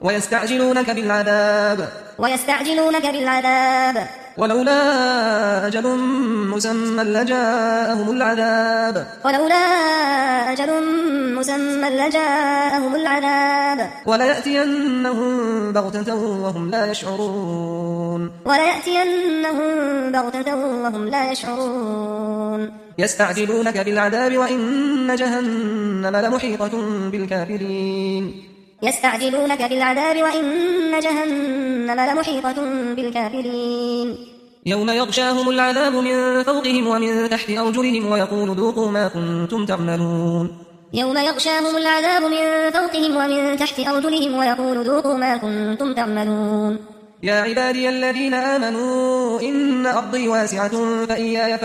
ويستعجلونك بالعذاب ولولا أجل مسمى لجاءهم العذاب وليأتينهم بغتة وهم لا يشعرون يستعجلونك بالعذاب وإن جهنم لمحيطة بالكافرين يوم يغشاهم العذاب من فوقهم ومن تحت أرجلهم ويقول ذوقوا ما كنتم تعملون يا عبادي الذين آمنوا إن أرضي واسعة فإياي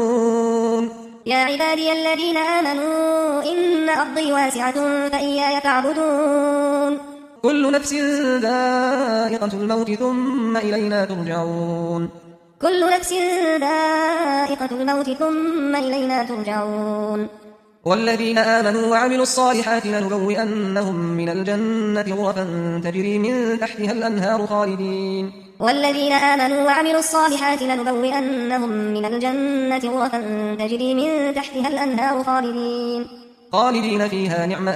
فاعبدون كل نفس ذائقة الموت ثم إلينا ترجعون والذين آمنوا وعملوا الصالحات لنبوئنهم من الجنة غرفا تجري من تحتها الأنهار خالدين فيها نعم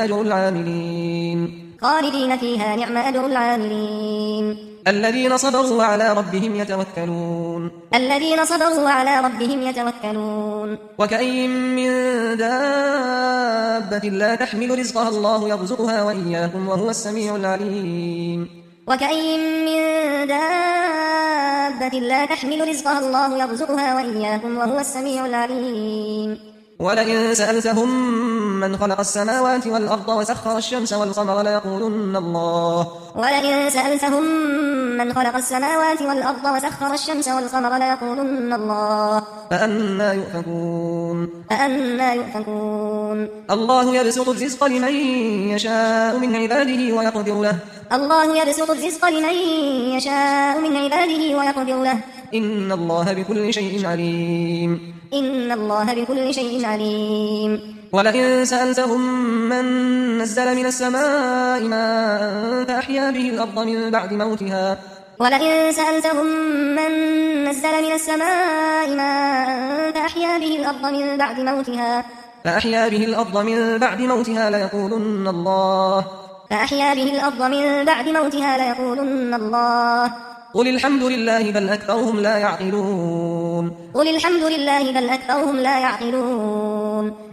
أجر العاملين الذين صبروا وعلى ربهم يتوكلون وكأين من دابة لا تحمل رزقها الله يرزقها وإياكم وهو السميع العليم ولئن سألتهم من خلق السماوات والأرض وسخر الشمس والقمر ليقولن الله فأنى يؤفكون الله يبسط الرزق لمن يشاء من عباده ويقدر له إن الله بكل شيء عليم ولئن سألتهم من نزل من السماء ماء فأحيا به الأرض من بعد موتها ليقولن الله قل الحمد لله بل أكثرهم لا يعقلون